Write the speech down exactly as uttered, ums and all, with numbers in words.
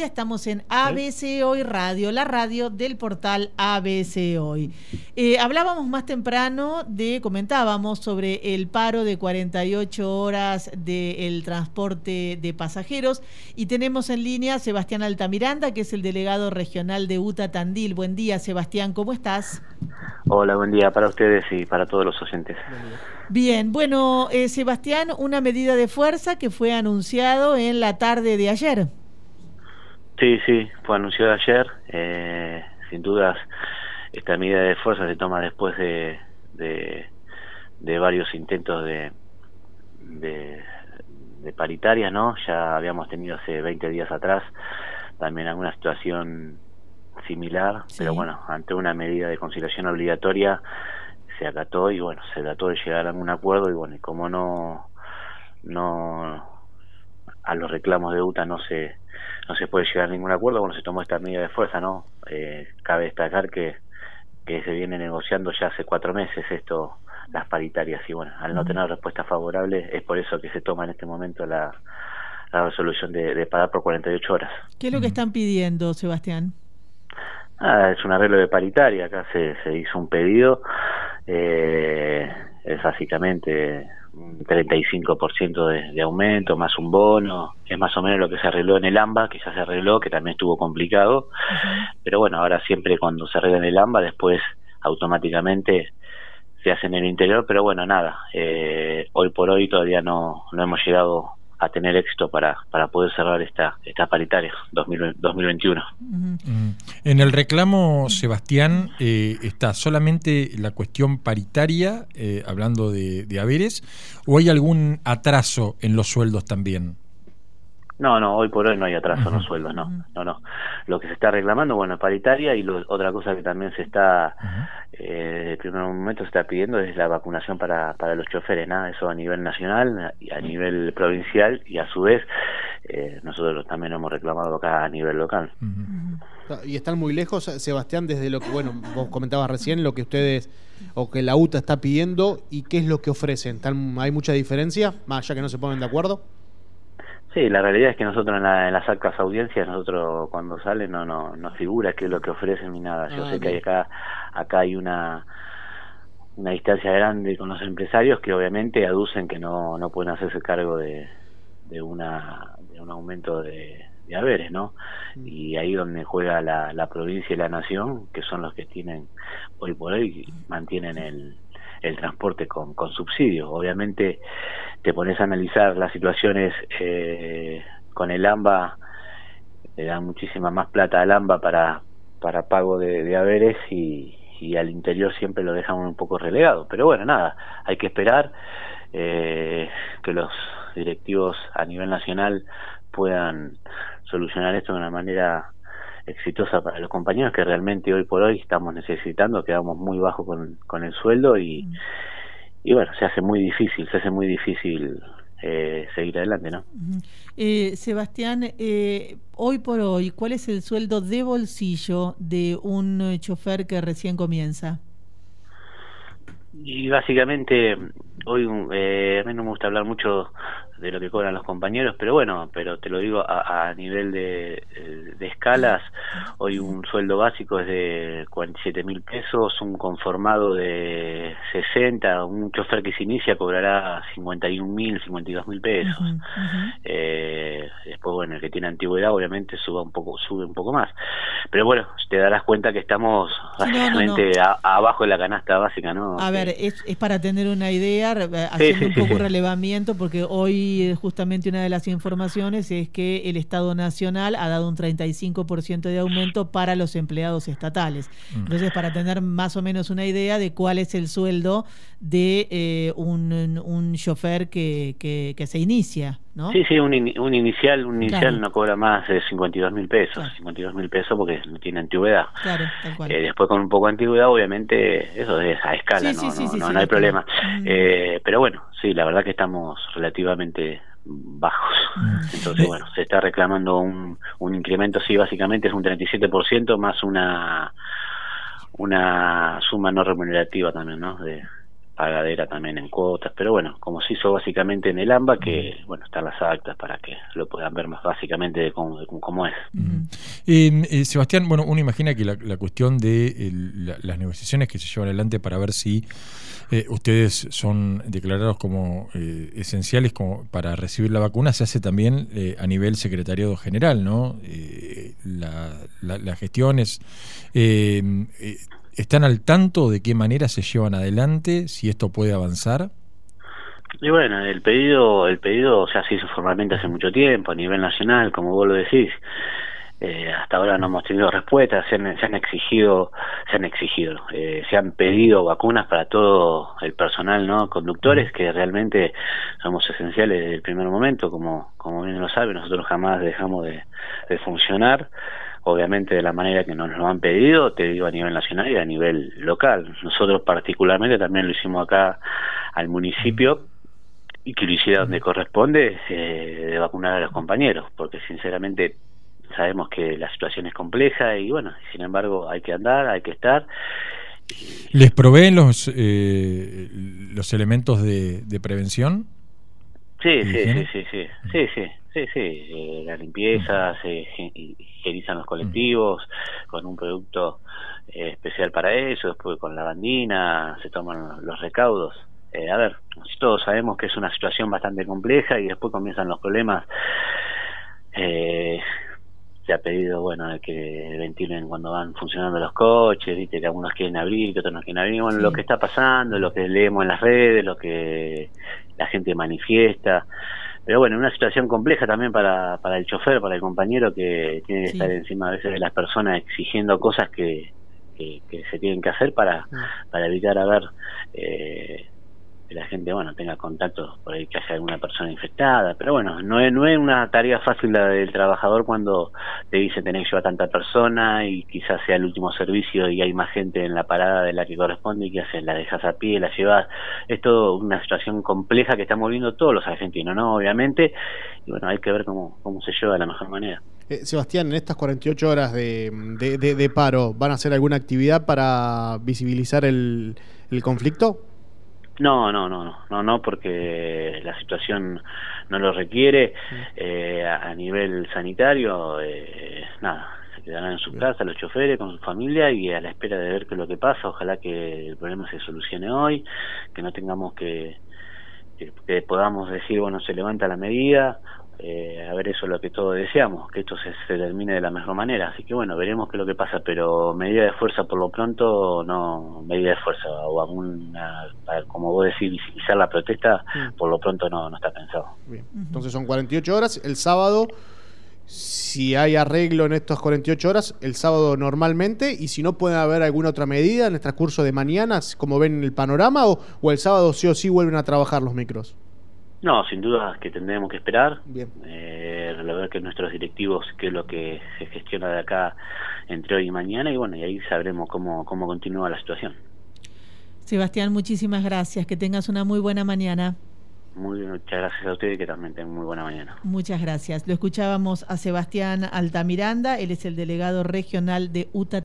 día. Estamos en A B C Hoy Radio, la radio del portal A B C Hoy. Eh, hablábamos más temprano de, comentábamos sobre el paro de cuarenta y ocho horas del transporte de pasajeros, y tenemos en línea a Sebastián Altamiranda, que es el delegado regional de UTA Tandil. Buen día, Sebastián, ¿cómo estás? Hola, buen día para ustedes y para todos los oyentes. Bien, bueno, eh, Sebastián, una medida de fuerza que fue anunciado en la tarde de ayer. Sí, sí, fue anunciado ayer. Eh, sin dudas, esta medida de fuerza se toma después de, de, de varios intentos de, de, de paritaria, ¿no? Ya habíamos tenido hace veinte días atrás también alguna situación similar, sí. Pero bueno, ante una medida de conciliación obligatoria se acató y bueno, se trató de llegar a algún acuerdo y bueno, y como no no a los reclamos de UTA no se no se puede llegar a ningún acuerdo, bueno, se tomó esta medida de fuerza, ¿no? Eh, cabe destacar que que se viene negociando ya hace cuatro meses esto, las paritarias, y bueno, al no tener respuesta favorable es por eso que se toma en este momento la, la resolución de, de pagar por cuarenta y ocho horas. ¿Qué es lo que están pidiendo, Sebastián? Ah, es un arreglo de paritaria, acá se, se hizo un pedido, eh, es básicamente un treinta y cinco por ciento de, de aumento, más un bono, es más o menos lo que se arregló en el AMBA, que ya se arregló, que también estuvo complicado, uh-huh. Pero bueno, ahora siempre cuando se arregla en el AMBA, después automáticamente se hace en el interior, pero bueno, nada, eh, hoy por hoy todavía no, no hemos llegado a tener éxito para para poder cerrar esta esta paritaria dos mil veintiuno. Uh-huh. En el reclamo, Sebastián, eh, está solamente la cuestión paritaria, eh, hablando de, de haberes, ¿o hay algún atraso en los sueldos también? No, no, hoy por hoy no hay atraso en los sueldos, no, no, no. Lo que se está reclamando, bueno, es paritaria, y lo, otra cosa que también se está, uh-huh. eh, desde el primer momento se está pidiendo es la vacunación para para los choferes, nada, eso a nivel nacional y a nivel provincial, y a su vez eh, nosotros también hemos reclamado acá a nivel local. Uh-huh. Y están muy lejos, Sebastián, desde lo que, bueno, vos comentabas recién, lo que ustedes, o que la UTA está pidiendo, y qué es lo que ofrecen. ¿Tan, ¿Hay mucha diferencia, más allá que no se ponen de acuerdo? Sí, la realidad es que nosotros en, la, en las actas audiencias, nosotros cuando sale no no no figura qué es lo que ofrecen ni nada. Yo ah, sé bien. que hay acá acá hay una una distancia grande con los empresarios que obviamente aducen que no no pueden hacerse cargo de de una de un aumento de, de haberes, ¿no? Mm. Y ahí donde juega la, la provincia y la nación, que son los que tienen hoy por hoy mantienen el el transporte con, con subsidios. Obviamente te pones a analizar las situaciones eh, con el AMBA, le dan muchísima más plata al AMBA para para pago de, de haberes, y, y al interior siempre lo dejan un poco relegado, pero bueno, nada, hay que esperar eh, que los directivos a nivel nacional puedan solucionar esto de una manera exitosa para los compañeros, que realmente hoy por hoy estamos necesitando, quedamos muy bajo con, con el sueldo y, mm. y bueno, se hace muy difícil, se hace muy difícil eh, seguir adelante, ¿no? Uh-huh. eh, Sebastián, eh, hoy por hoy, ¿cuál es el sueldo de bolsillo de un chofer que recién comienza? Y básicamente hoy eh, a mí no me gusta hablar mucho de lo que cobran los compañeros, pero bueno, pero te lo digo a, a nivel de, de escalas, hoy un sueldo básico es de cuarenta y siete mil pesos, un conformado de sesenta, un chofer que se inicia cobrará cincuenta y un mil, cincuenta y dos mil pesos. Uh-huh, uh-huh. Eh, después, bueno, el que tiene antigüedad obviamente sube un poco, sube un poco más, pero bueno, te darás cuenta que estamos básicamente sí, no, no, no. A, abajo de la canasta básica, ¿no? A ver, es, es para tener una idea, haciendo sí, sí, un poco sí, sí. relevamiento, porque hoy justamente una de las informaciones es que el Estado Nacional ha dado un treinta y cinco por ciento de aumento para los empleados estatales. Entonces, para tener más o menos una idea de cuál es el sueldo de eh, un, un chofer que, que, que se inicia, ¿no? Sí, sí, un, in, un inicial un inicial claro. no cobra más de cincuenta y dos mil pesos, claro. cincuenta y dos mil pesos porque no tiene antigüedad. Claro, tal cual. Eh, después con un poco de antigüedad, obviamente, eso es a escala, sí, no, sí, sí, no, sí, no, sí, no hay sí, problema. Mm. Eh, pero bueno, sí, la verdad que estamos relativamente bajos. Mm. Entonces, bueno, se está reclamando un, un incremento, sí, básicamente es un treinta y siete por ciento más una una suma no remunerativa también, ¿no? De pagadera también en cuotas, pero bueno, como se hizo básicamente en el AMBA, que bueno, están las actas para que lo puedan ver más básicamente de cómo, de cómo es. Uh-huh. eh, eh, Sebastián, bueno, uno imagina que la, la cuestión de el, la, las negociaciones que se llevan adelante para ver si eh, ustedes son declarados como eh, esenciales como para recibir la vacuna se hace también eh, a nivel secretariado general, ¿no? Eh, la, la, las gestiones eh, eh, ¿están al tanto de qué manera se llevan adelante, si esto puede avanzar? Y bueno, el pedido, el pedido, o sea, se hizo formalmente hace mucho tiempo a nivel nacional, como vos lo decís. Eh, hasta ahora no hemos tenido respuestas, se han, se han exigido, se han exigido, eh, se han pedido vacunas para todo el personal, ¿no? Conductores, que realmente somos esenciales desde el primer momento, como, como bien lo sabe, nosotros jamás dejamos de, de funcionar, obviamente de la manera que nos lo han pedido, te digo a nivel nacional y a nivel local. Nosotros particularmente también lo hicimos acá al municipio, y que lo hiciera donde corresponde, eh, de vacunar a los compañeros, porque sinceramente sabemos que la situación es compleja y bueno, sin embargo hay que andar, hay que estar. ¿Les proveen los eh, los elementos de, de prevención? Sí, sí, sí, sí, sí, sí, sí, sí, sí, eh, la limpieza, se higienizan los colectivos con un producto eh, especial para eso, después con lavandina, se toman los recaudos. Eh, a ver, todos sabemos que es una situación bastante compleja y después comienzan los problemas. Eh, se ha pedido, bueno, que ventilen cuando van funcionando los coches, viste que algunos quieren abrir, que otros no quieren abrir. Bueno, sí. Lo que está pasando, lo que leemos en las redes, lo que la gente manifiesta. Pero bueno, una situación compleja también para, para el chofer, para el compañero que tiene que sí. estar encima a veces de las personas exigiendo cosas que, que, que se tienen que hacer para, sí. para evitar a ver... Eh, que la gente, bueno, tenga contactos por ahí, que haya alguna persona infectada, pero bueno, no es, no es una tarea fácil la del trabajador cuando te dice tenés que llevar tanta persona y quizás sea el último servicio y hay más gente en la parada de la que corresponde y que haces, la dejas a pie, la llevas. Es todo una situación compleja que estamos viendo todos los argentinos, ¿no? Obviamente, y bueno, hay que ver cómo, cómo se lleva de la mejor manera. Eh, Sebastián, en estas cuarenta y ocho horas de, de, de, de paro, ¿van a hacer alguna actividad para visibilizar el, el conflicto? No, no, no, no, no, no, porque la situación no lo requiere. Eh, a, a nivel sanitario, eh, nada, se quedarán en su casa los choferes con su familia y a la espera de ver qué es lo que pasa. Ojalá que el problema se solucione hoy, que no tengamos que, que, que podamos decir, bueno, se levanta la medida. Eh, a ver, eso es lo que todos deseamos, que esto se, se termine de la mejor manera, así que bueno, veremos qué es lo que pasa, pero medida de fuerza por lo pronto, no, medida de fuerza o alguna, como vos decís, visibilizar la protesta, mm. por lo pronto no, no está pensado. Bien. Entonces son cuarenta y ocho horas, el sábado, si hay arreglo en estas cuarenta y ocho horas, el sábado normalmente, y si no puede haber alguna otra medida en el transcurso de mañana, como ven el panorama, o, o el sábado sí o sí vuelven a trabajar los micros. No, sin duda que tendremos que esperar, Bien. eh, ver que nuestros directivos, qué es lo que se gestiona de acá entre hoy y mañana, y bueno, y ahí sabremos cómo, cómo continúa la situación. Sebastián, muchísimas gracias, que tengas una muy buena mañana. Muy, muchas gracias a ustedes y que también tengan muy buena mañana. Muchas gracias. Lo escuchábamos a Sebastián Altamiranda, él es el delegado regional de U T A